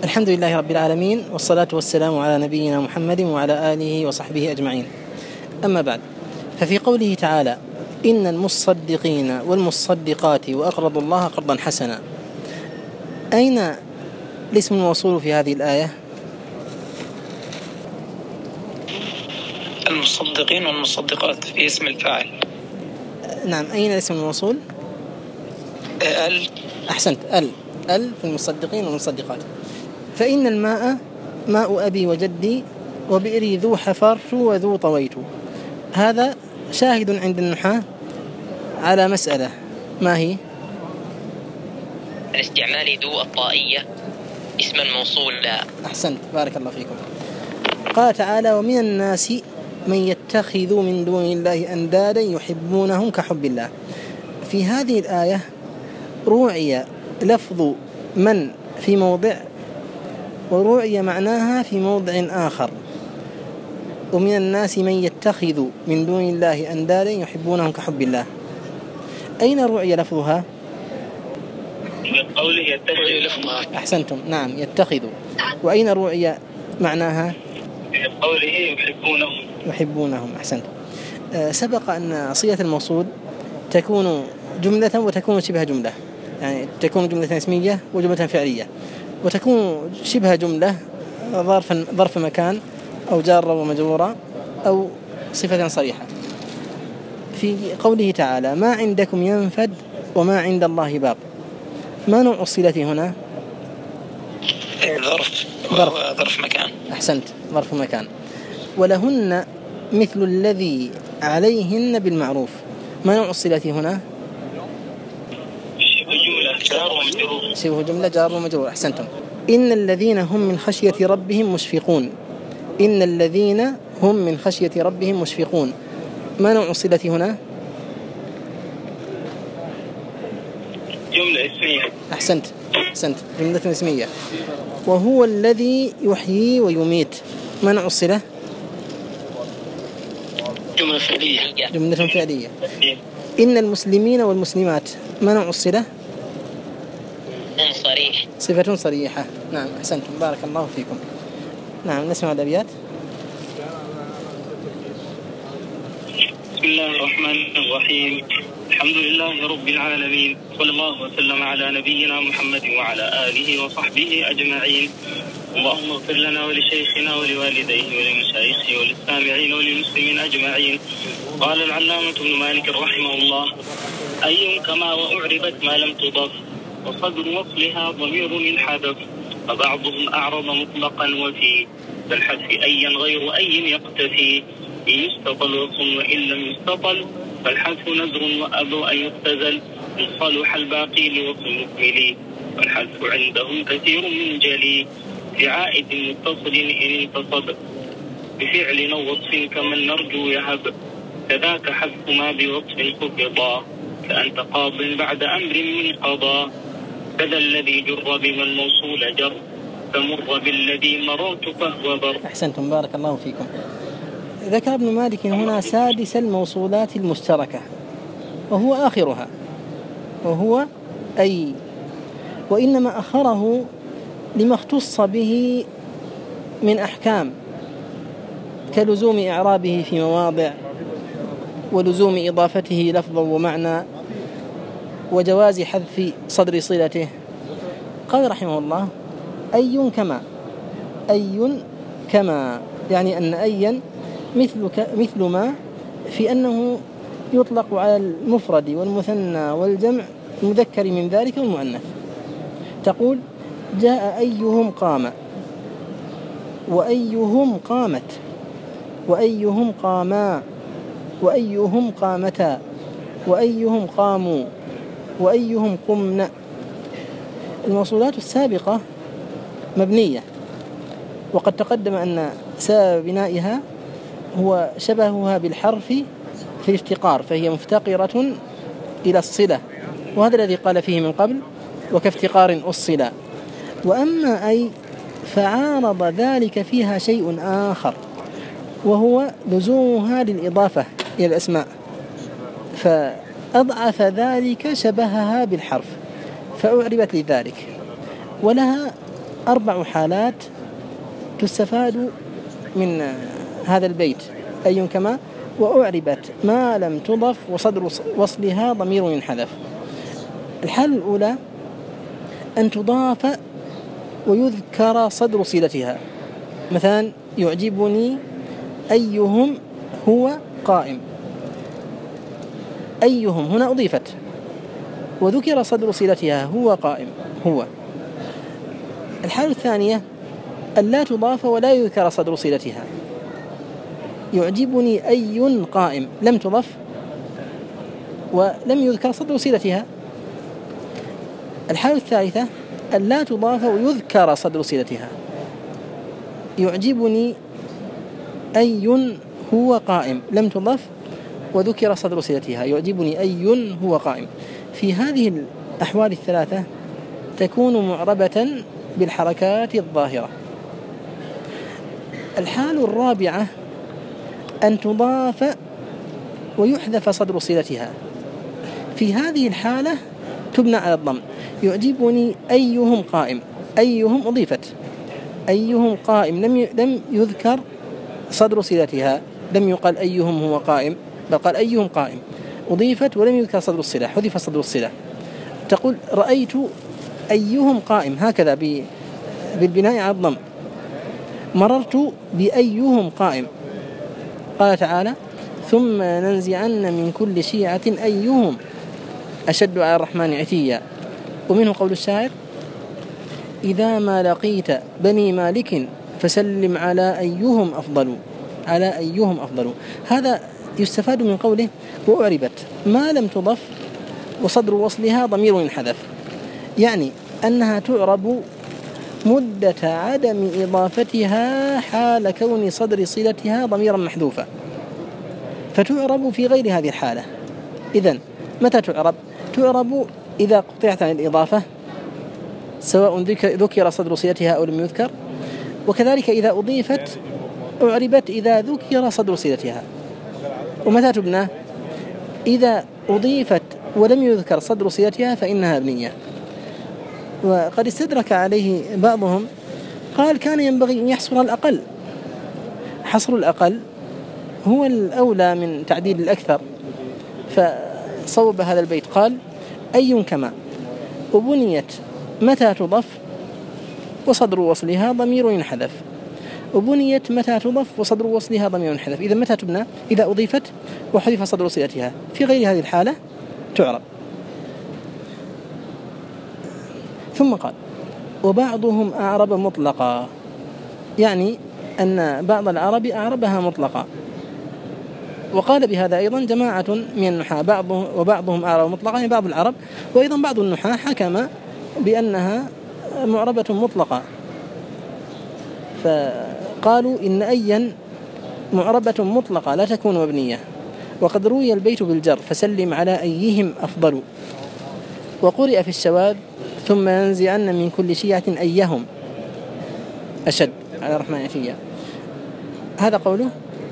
الحمد لله رب العالمين، والصلاة والسلام على نبينا محمد وعلى آله وصحبه أجمعين. أما بعد، ففي قوله تعالى: إن المصدقين والمصدقات وأقرضوا الله قرضا حسنا، أين الاسم الموصول في هذه الآية؟ المصدقين والمصدقات في اسم الفاعل. نعم، أين الاسم الموصول؟ أحسنت، ال في المصدقين والمصدقات. فإن الماء ماء أبي وجدي وبئري ذو حفرت وذو طويت. هذا شاهد عند النحاة على مسألة، ما هي؟ الاستعمال ذو الطائية اسما موصولا. أحسنت، بارك الله فيكم. قال تعالى: ومن الناس من يتخذ من دون الله أندادا يحبونهم كحب الله. في هذه الآية روعي لفظ من في موضع، وروعي معناها في موضع آخر. ومن الناس من يتخذ من دون الله أندادا يحبونهم كحب الله. أين روعي لفظها؟ قوله يتخذ لفظها. أحسنتم، نعم، يتخذ. وأين روعي معناها؟ قوله يحبونهم. أحسنت. سبق أن صيغة الموصول تكون جملة وتكون شبه جملة، يعني تكون جملة اسمية وجملة فعلية، وتكون شبه جملة ظرف مكان أو جارة ومجرورة أو صفة صريحة. في قوله تعالى: ما عندكم ينفد وما عند الله باق، ما نوع الصلة هنا؟ ظرف مكان. أحسنت، ظرف مكان. ولهن مثل الذي عليهن بالمعروف، ما نوع الصلة هنا؟ شبه جملة جار ومجرور. أحسنتم. إن الذين هم من خشية ربهم مشفقون. إن الذين هم من خشية ربهم مشفقون، ما نوع الصلة هنا؟ جملة اسمية. أحسنت، جملة اسمية. وهو الذي يحيي ويميت، ما نوع الصلة؟ جملة فعلية. إن المسلمين والمسلمات، ما نوع الصلة؟ صريح، صفة صريحة. نعم، أحسنتم، بارك الله فيكم. نعم، نسمع الأبيات. بسم الله الرحمن الرحيم. الحمد لله رب العالمين، صلى الله وسلم على نبينا محمد وعلى آله وصحبه أجمعين. اللهم اغفر لنا ولشيخنا ولوالديه ولمشايخه وللسامعين وللمسلمين أجمعين. قال العلامة ابن مالك رحمه الله: أي كما وأعربت ما لم تضف، وصدر وصلها ضمير للحذف، فبعضهم أعرض مطلقا وفي فالحذف أيا غير أي يقتفي، إن يستطل وصل وإن لم يستطل فالحذف نذر وأبو أن يختزل، إن صلح الباقي لوصل مكمل، فالحذف عندهم كثير من جلي، لعائد متصل إن انتصب، بفعل أو وصف كمن نرجو يهب، كذاك حذف ما بوصف خفضا، كأنت قاض بعد أمر من قضاء، كذا الذي جر بما الموصول جر، فمر بالذي مررت فهو بر. أحسنتم، بارك الله فيكم. ذكر ابن مالك هنا سادس الموصولات المشتركة، وهو آخرها، وهو أي، وإنما أخره لما اختص به من أحكام، كلزوم إعرابه في مواضع، ولزوم إضافته لفظا ومعنى، وجواز حذف صدر صلته. قال رحمه الله: أي كما، يعني أن أيا مثل ما، في أنه يطلق على المفرد والمثنى والجمع، المذكر من ذلك والمؤنث. تقول: جاء أيهم قام، وأيهم قامت، وأيهم قاما، وأيهم قامتا، وأيهم قاموا، وأيهم قمنا. الموصولات السابقة مبنية، وقد تقدم أن سبب بنائها هو شبهها بالحرف في الافتقار، فهي مفتقرة إلى الصلة، وهذا الذي قال فيه من قبل: وكافتقار أصلا. وأما أي فعارض ذلك فيها شيء آخر، وهو لزومها للإضافة إلى الأسماء، فأضعف ذلك شبهها بالحرف فأعربت لذلك. ولها 4 حالات تستفاد من هذا البيت أي كما وأعربت ما لم تضف وصدر وصلها ضمير ينحذف. الحالة الأولى أن تضاف ويذكر صدر صلتها، مثلا يعجبني أيهم هو قائم، أيهم هنا أضيفت وذكر صدر صلتها هو قائم هو. الحالة الثانية أن لا تضاف ولا يذكر صدر صلتها، يعجبني أي قائم لم تضف ولم يذكر صدر صلتها. الحالة الثالثة أن لا تضاف ويذكر صدر صلتها، يعجبني أي هو قائم لم تضف وذكر صدر صلتها، يعجبني أي هو قائم. في هذه الأحوال الثلاثة تكون معربة بالحركات الظاهرة. الحالة الرابعة أن تضاف ويحذف صدر صلتها، في هذه الحالة تبنى على الضم، يعجبني أيهم قائم، أيهم أضيفت، أيهم قائم لم يذكر صدر صلتها، لم يقال أيهم هو قائم بل قال أيهم قائم، أضيفت ولم يذكر صدر الصلة، حذف صدر الصلة. تقول رأيت أيهم قائم هكذا بالبناء على الضم، مررت بأيهم قائم. قال تعالى ثم ننزعن من كل شيعة أيهم أشد على الرحمن عتيا. ومنه قول الشاعر إذا ما لقيت بني مالك فسلم على أيهم أفضل، على أيهم أفضل. هذا يستفاد من قوله وأعربت ما لم تضف وصدر وصلها ضمير ينحذف، يعني أنها تعرب مدة عدم إضافتها حال كون صدر صلتها ضميرا محذوفا، فتعرب في غير هذه الحالة. إذن متى تعرب؟ تعرب إذا قطعت عن الإضافة سواء ذكر صدر صلتها أو لم يذكر، وكذلك إذا أضيفت أعربت إذا ذكر صدر صلتها. ومتى تبنى؟ إذا أضيفت ولم يذكر صدر صلتها فإنها مبنية. وقد استدرك عليه بعضهم قال كان ينبغي أن يحصر الأقل، حصر الأقل هو الأولى من تعديل الأكثر، فصوب هذا البيت قال أي كما وبنيت متى تضف وصدر وصلها ضمير ينحذف، وبنيت متى تضف وصدر وصلها ضمير ينحذف. إذا متى تبنى؟ إذا أضيفت وحذف صدر صلتها، في غير هذه الحالة تعرب. ثم قال وبعضهم أعرب مطلقا، يعني أن بعض العرب أعربها مطلقا. وقال بهذا أيضا جماعة من النحاة وبعضهم أعرب مطلقا، يعني بعض العرب، وأيضا بعض النحاة حكم بأنها معربة مطلقة، فقالوا إن أيا معربة مطلقة لا تكون مبنية. وقد روي البيت بالجر فسلم على أيهم أفضل، وقرئ في الشواذ ثم ينزعن من كل شيعة أيهم أشد على الرحمن عتيا. هذا قوله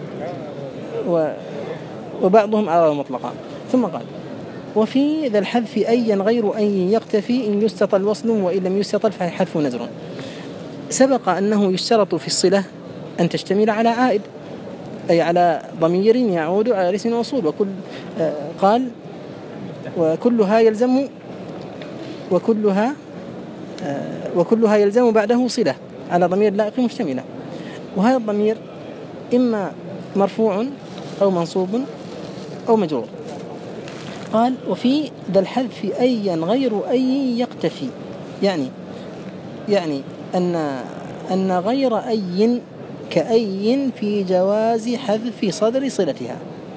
وبعضهم أعرب مطلقا. ثم قال وفي ذا الحذف أيا غير أن يقتفي إن يستطل وصل وإن لم يستطل فحذف نزر. سبق أنه يشترط في الصلة أن تشتمل على عائد، أي على ضمير يعود على اسم وصول، قال وكلها يلزم بعده صلة على ضمير لائق مشتملة، وهذا الضمير إما مرفوع أو منصوب أو مجرور. قال وفي ذا الحذف أيا غير أي يقتفي، يعني أن غير أي كأي في جواز حذف صدر صلتها،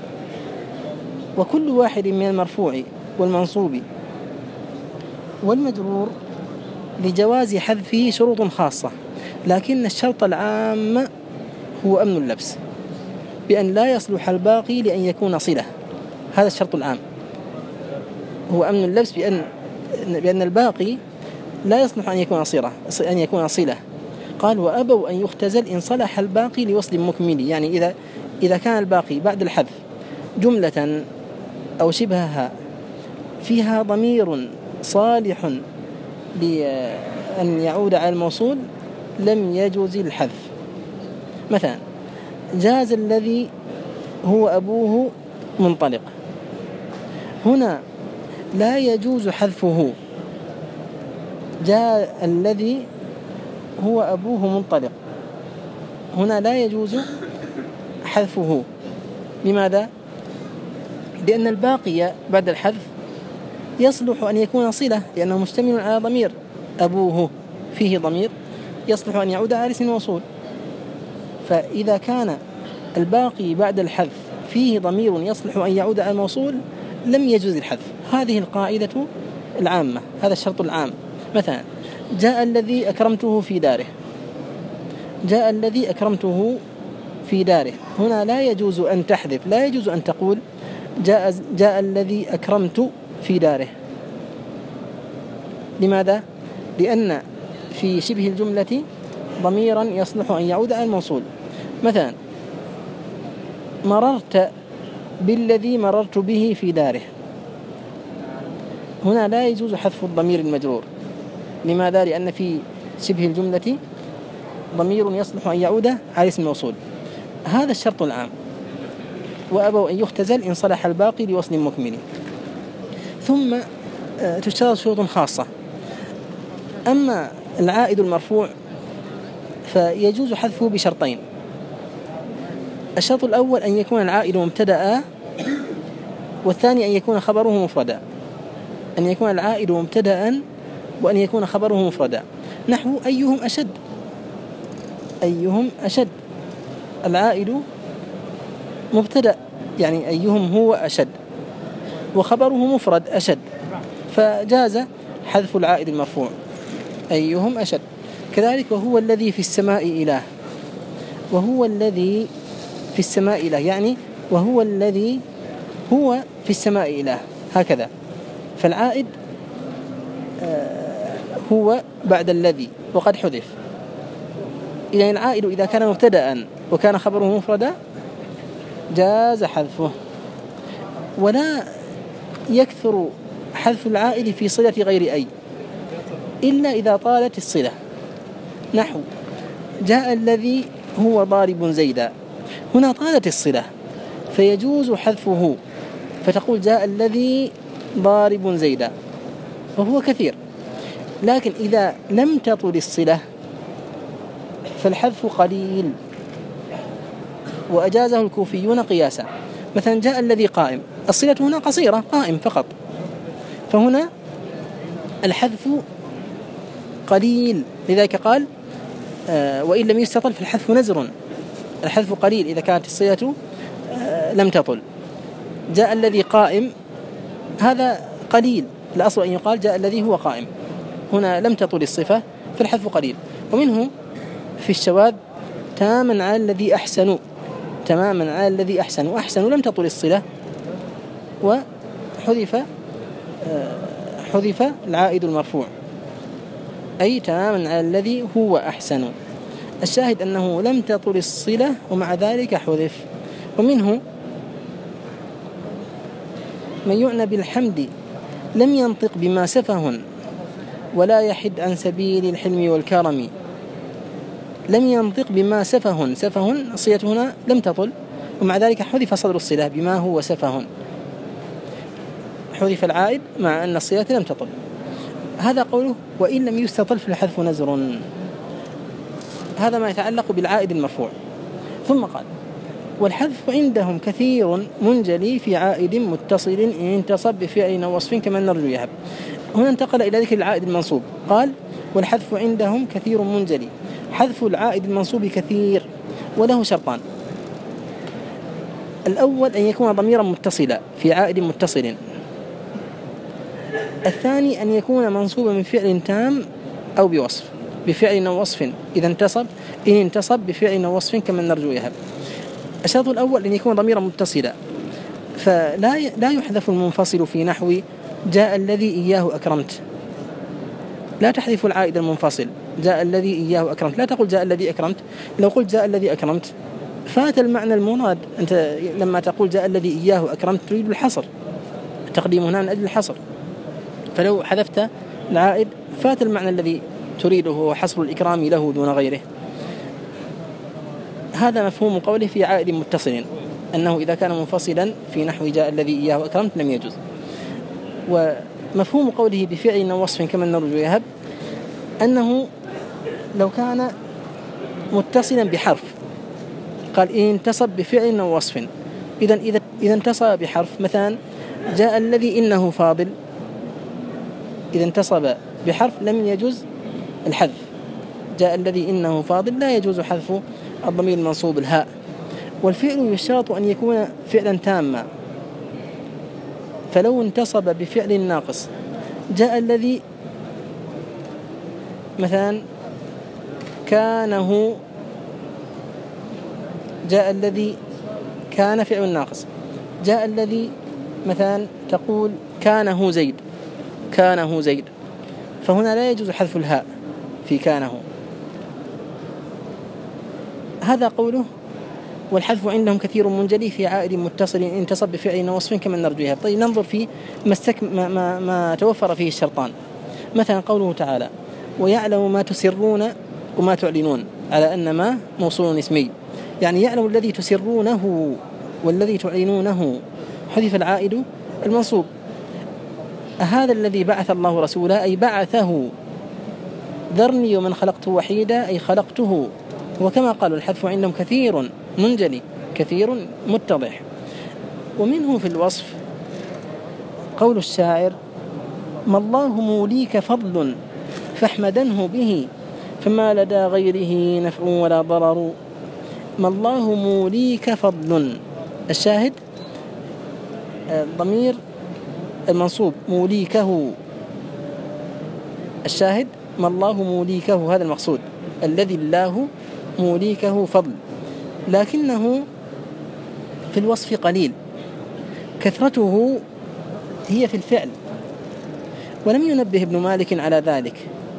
وكل واحد من المرفوع والمنصوب والمجرور لجواز حذفه شروط خاصة، لكن الشرط العام هو أمن اللبس، بأن لا يصلح الباقي لأن يكون صلة. هذا الشرط العام هو أمن اللبس، بأن الباقي لا يصلح أن يكون صلة. قال وأبوا أن يختزل إن صلح الباقي لوصل مكمل، يعني إذا كان الباقي بعد الحذف جملة أو شبهها فيها ضمير صالح أن يعود على الموصول لم يجوز الحذف. مثلا جاز الذي هو أبوه منطلق، هنا لا يجوز حذفه. جاء الذي هو أبوه منطلق، هنا لا يجوز حذفه. لماذا؟ لأن الباقي بعد الحذف يصلح أن يكون صلة، لأنه مشتمل على ضمير. أبوه فيه ضمير يصلح أن يعود على اسم موصول، فإذا كان الباقي بعد الحذف فيه ضمير يصلح أن يعود على الموصول لم يجوز الحذف. هذه القاعدة العامة، هذا الشرط العام. مثلا جاء الذي أكرمته في داره، جاء الذي أكرمته في داره، هنا لا يجوز أن تحذف، لا يجوز أن تقول جاء الذي أكرمت في داره. لماذا؟ لأن في شبه الجملة ضميرا يصلح أن يعود على الموصول. مثلا مررت بالذي مررت به في داره، هنا لا يجوز حذف الضمير المجرور. لماذا؟ لأن في شبه الجملة ضمير يصلح أن يعود على اسم الموصول. هذا الشرط العام، وأبوا أن يختزل إن صلح الباقي لوصل مكمل. ثم تشترط شروط خاصة. أما العائد المرفوع فيجوز حذفه بشرطين. الشرط الأول أن يكون العائد مبتدأ، والثاني أن يكون خبره مفردا. أن يكون العائد مبتدأ وأن يكون خبره مفردا. نحو أيهم أشد، أيهم أشد، العائد مبتدأ يعني أيهم هو أشد، وخبره مفرد أشد، فجاز حذف العائد المرفوع أيهم أشد. كذلك وهو الذي في السماء إله، وهو الذي في السماء إله يعني وهو الذي هو في السماء إله، هكذا. فالعائد هو بعد الذي وقد حذف. إذن العائد إذا كان مبتدأ وكان خبره مفردا جاز حذفه. ولا يكثر حذف العائد في صلة غير أي إلا إذا طالت الصلة. نحو جاء الذي هو ضارب زيدا، هنا طالت الصلة فيجوز حذفه، فتقول جاء الذي ضارب زيدا، وهو كثير. لكن إذا لم تطل الصلة فالحذف قليل، وأجازه الكوفيون قياسا. مثلا جاء الذي قائم، الصلة هنا قصيرة، قائم فقط، فهنا الحذف قليل، لذلك قال وإن لم يستطل فالحذف نزر. الحذف قليل إذا كانت الصلة لم تطل. جاء الذي قائم هذا قليل، الأصل أن يقال جاء الذي هو قائم، هنا لم تطل الصفة فالحذف قليل. ومنه في الشواذ تماما على الذي أحسنوا، تماما على الذي أحسنوا، أحسنوا لم تطل الصلة وحذف العائد المرفوع، أي تماما على الذي هو أحسن. الشاهد أنه لم تطل الصلة ومع ذلك حذف. ومنه من يعنى بالحمد لم ينطق بما سفه ولا يحد عن سبيل الحلم والكرم. لم ينطق بما سفه، سفه الصلة هنا لم تطل ومع ذلك حذف صدر الصلة بما هو سفه، حذف العائد مع أن الصلة لم تطل. هذا قوله وإن لم يستطل فالحذف نزر. هذا ما يتعلق بالعائد المرفوع. ثم قال والحذف عندهم كثير منجلي في عائد متصل إن انتصب بفعل أو وصف كما نرجو يهب. هنا انتقل إلى ذكر العائد المنصوب، قال والحذف عندهم كثير منجلي. حذف العائد المنصوب كثير وله شرطان. الأول أن يكون ضميرا متصلا في عائد متصل. الثاني أن يكون منصوبا من فعل تام أو بوصف، بفعل أو وصف إذا انتصب، إن انتصب بفعل أو وصف كما نرجو يهب. الشرط الأول أن يكون ضميرا متصلا، فلا يحذف المنفصل في نحو جاء الذي إياه أكرمت. لا تحذف العائد المنفصل جاء الذي إياه أكرمت، لا تقول جاء الذي أكرمت. لو قلت جاء الذي أكرمت فات المعنى المراد. أنت لما تقول جاء الذي إياه أكرمت تريد الحصر، تقديم هنا من أجل الحصر، فلو حذفت العائد فات المعنى الذي تريده هو حصر الإكرام له دون غيره. هذا مفهوم قوله في عائد متصل، أنه إذا كان منفصلا في نحو جاء الذي إياه أكرمت لم يجوز. ومفهوم قوله بفعل أو وصف كما نرجو يهب، أنه لو كان متصلا بحرف، قال إن انتصب بفعل أو وصف، إذا انتصب بحرف، مثلا جاء الذي إنه فاضل، إذا انتصب بحرف لم يجوز الحذف. جاء الذي إنه فاضل لا يجوز حذف الضمير المنصوب الهاء. والفعل يشترط أن يكون فعلا تاما، فلو انتصب بفعل ناقص، جاء الذي مثلا كانه، جاء الذي كان فعل ناقص، جاء الذي مثلا تقول كانه زيد، كانه زيد، فهنا لا يجوز حذف الهاء في كانه. هذا قوله والحذف عندهم كثير منجلي في عائد متصل إن انتصب بفعل وصف كما نرجوها. طيب ننظر في ما توفر فيه الشرطان. مثلا قوله تعالى ويعلم ما تسرون وما تعلنون، على أن ما موصول اسمي، يعني يعلم الذي تسرونه والذي تعلنونه، حذف العائد المنصوب. هذا الذي بعث الله رسوله أي بعثه، ذرني ومن خلقته وحيدا أي خلقته. وكما قالوا الحذف عندهم كثير منجلي كثير متضح. ومنه في الوصف قول الشاعر ما الله موليك فضل فاحمدنه به فما لدى غيره نفع ولا ضرر. ما الله موليك فضل، الشاهد ضمير المنصوب موليكه، الشاهد ما الله موليكه، هذا المقصود، الذي الله موليكه فضل، لكنه في الوصف قليل، كثرته هي في الفعل. ولم ينبه ابن مالك على ذلك،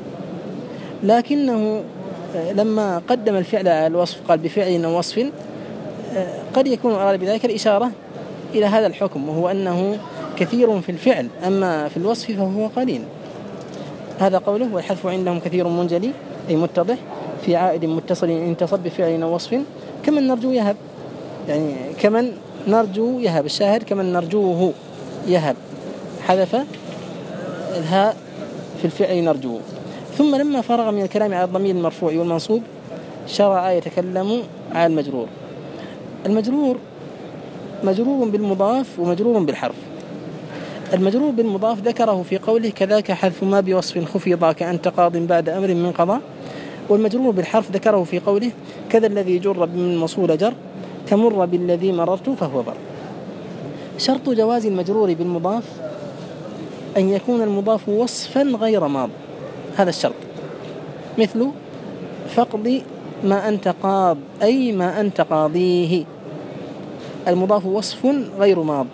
لكنه لما قدم الفعل على الوصف قال بفعل أو وصف، قد يكون أراد بذلك الإشارة إلى هذا الحكم، وهو أنه كثير في الفعل، أما في الوصف فهو قليل. هذا قوله والحذف عندهم كثير منجلي أي متضح في عائد متصل إن انتصب بفعل أو وصف كمن نرجو يهب، يعني كمن نرجو يهب، الشاهد كمن نرجوه يهب، حذف الهاء في الفعل نرجوه. ثم لما فرغ من الكلام على الضمير المرفوع والمنصوب شرع يتكلم على المجرور. المجرور مجرور بالمضاف ومجرور بالحرف. المجرور بالمضاف ذكره في قوله كذاك حذف ما بوصف خفض كأنت قاض بعد أمر من قضاء. والمجرور بالحرف ذكره في قوله كذا الذي جر من موصول جر كمر بالذي مررت فهو بر. شرط جواز المجرور بالمضاف أن يكون المضاف وصفا غير ماض، هذا الشرط، مثل فقد ما أنت قاض أي ما أنت قاضيه، المضاف وصف غير ماض.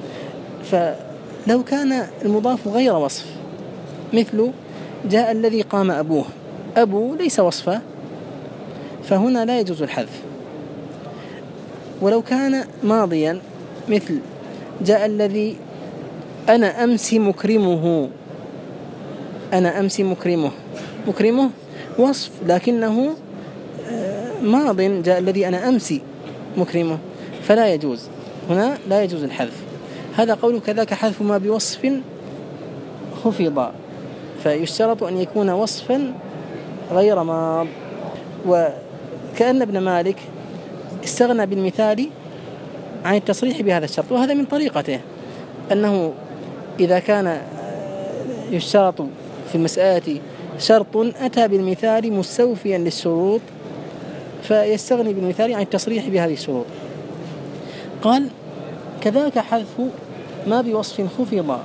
فلو كان المضاف غير وصف، مثل جاء الذي قام أبوه، أبو ليس وصفا، فهنا لا يجوز الحذف. ولو كان ماضيا، مثل جاء الذي أنا أمس مكرمه، أنا أمس مكرمه، مكرمه وصف لكنه ماض، جاء الذي أنا أمس مكرمه، فلا يجوز، هنا لا يجوز الحذف. هذا قول كذاك حذف ما بوصف خفض، فيشترط أن يكون وصفا غير ماض. وكأن ابن مالك استغنى بالمثال عن التصريح بهذا الشرط، وهذا من طريقته، أنه إذا كان يشترط في المسألة شرط أتى بالمثال مستوفيا للشروط فيستغني بالمثال عن التصريح بهذه الشروط. قال كذاك حذف ما بوصف خفض،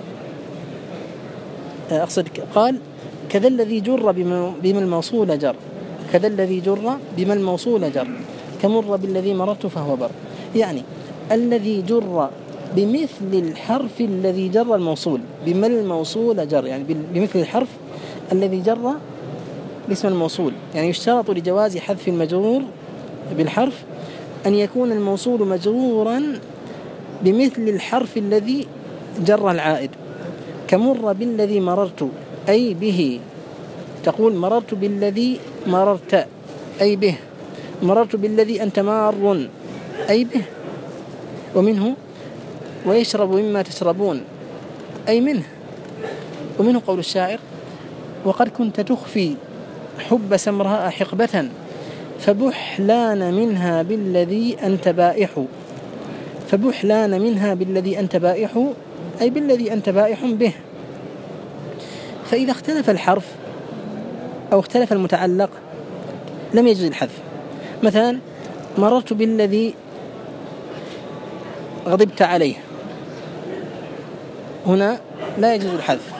أقصد قال كذا الذي جر بما الموصول جر، كذا الذي جر بما الموصول جر كمر بالذي مررت فهو بر، يعني الذي جر بمثل الحرف الذي جر الموصول، بما الموصول جر، يعني بمثل الحرف الذي جر باسم الموصول. يعني يشترط لجواز حذف المجرور بالحرف أن يكون الموصول مجرورا بمثل الحرف الذي جر العائد، كمر بالذي مررت أي به تقول مررت بالذي مررت أي به، مررت بالذي أنت مار أي به. ومنه ويشرب مما تشربون أي منه. ومنه قول الشاعر وقد كنت تخفي حب سمراء حقبة فبحلان منها بالذي أنت بائح، فبحلان منها بالذي أنت بائح أي بالذي أنت بائح به. فإذا اختلف الحرف أو اختلف المتعلق لم يجوز الحذف. مثلا مررت بالذي غضبت عليه، هنا لا يجوز الحذف.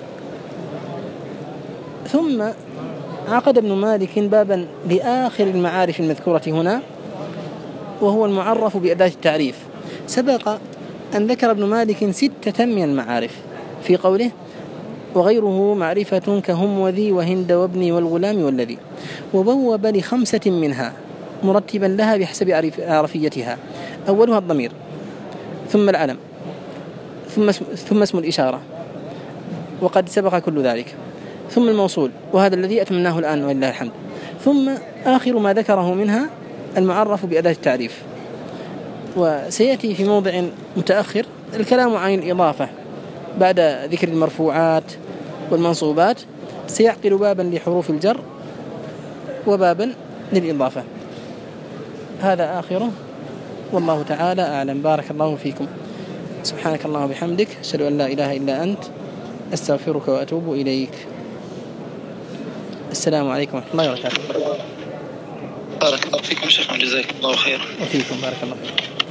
ثم عقد ابن مالك بابا لآخر المعارف المذكورة هنا، وهو المعرف بأداة التعريف. سبق أن ذكر ابن مالك 6 من المعارف في قوله وغيره معرفة كهم وذي وهند وابني والغلام والذي، وبوب ل5 منها مرتبا لها بحسب عرفيتها. أولها الضمير، ثم العلم، ثم اسم الإشارة، وقد سبق كل ذلك، ثم الموصول وهذا الذي أتمناه الآن ولله الحمد، ثم آخر ما ذكره منها المعرف بأداة التعريف. وسيأتي في موضع متأخر الكلام عن الإضافة بعد ذكر المرفوعات والمنصوبات، سيعقل بابا لحروف الجر وبابا للإضافة. هذا آخره والله تعالى أعلم. بارك الله فيكم. سبحانك اللهم وبحمدك، أشهد أن لا إله إلا أنت، أستغفرك وأتوب إليك. السلام عليكم ورحمة الله وبركاته. بارك الله فيكم شيخنا، جزاكم الله خيرا. وفيكم بارك الله فيكم.